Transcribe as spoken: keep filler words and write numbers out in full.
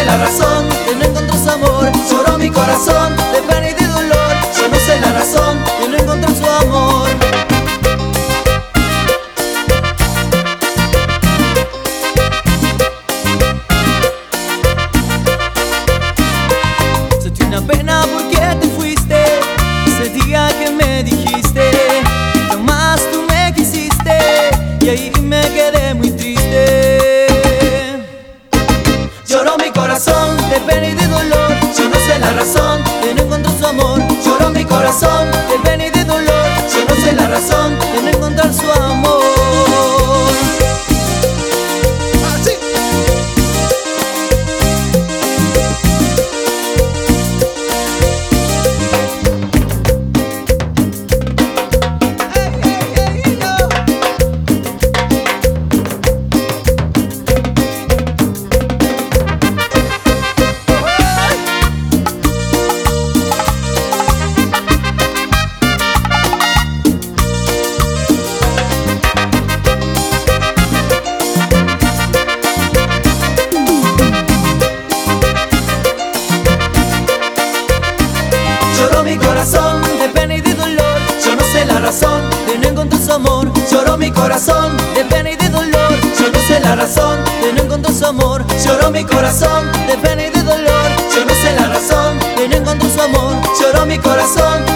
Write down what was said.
la razón que no encontró su amor. Lloró mi corazón de pena y de dolor. Yo no sé la razón que no encontró su amor. Sentí una pena porque te fuiste ese día que me dijiste que jamás tú me quisiste, y ahí me quedé muy triste. Lloró mi corazón de pena y de dolor. Yo no sé la razón que no encontró su amor. Lloró mi corazón de pena y de dolor. Yo no sé la razón de no encontrar su amor. Así. Lloró mi corazón de pena y de dolor. Yo no sé la razón de no encontrar su amor. Lloró mi corazón de pena y de dolor. Yo no sé la razón de no encontrar su amor. Lloró mi corazón de pena y de dolor. Yo no sé la razón de no encontrar su amor. Lloró mi corazón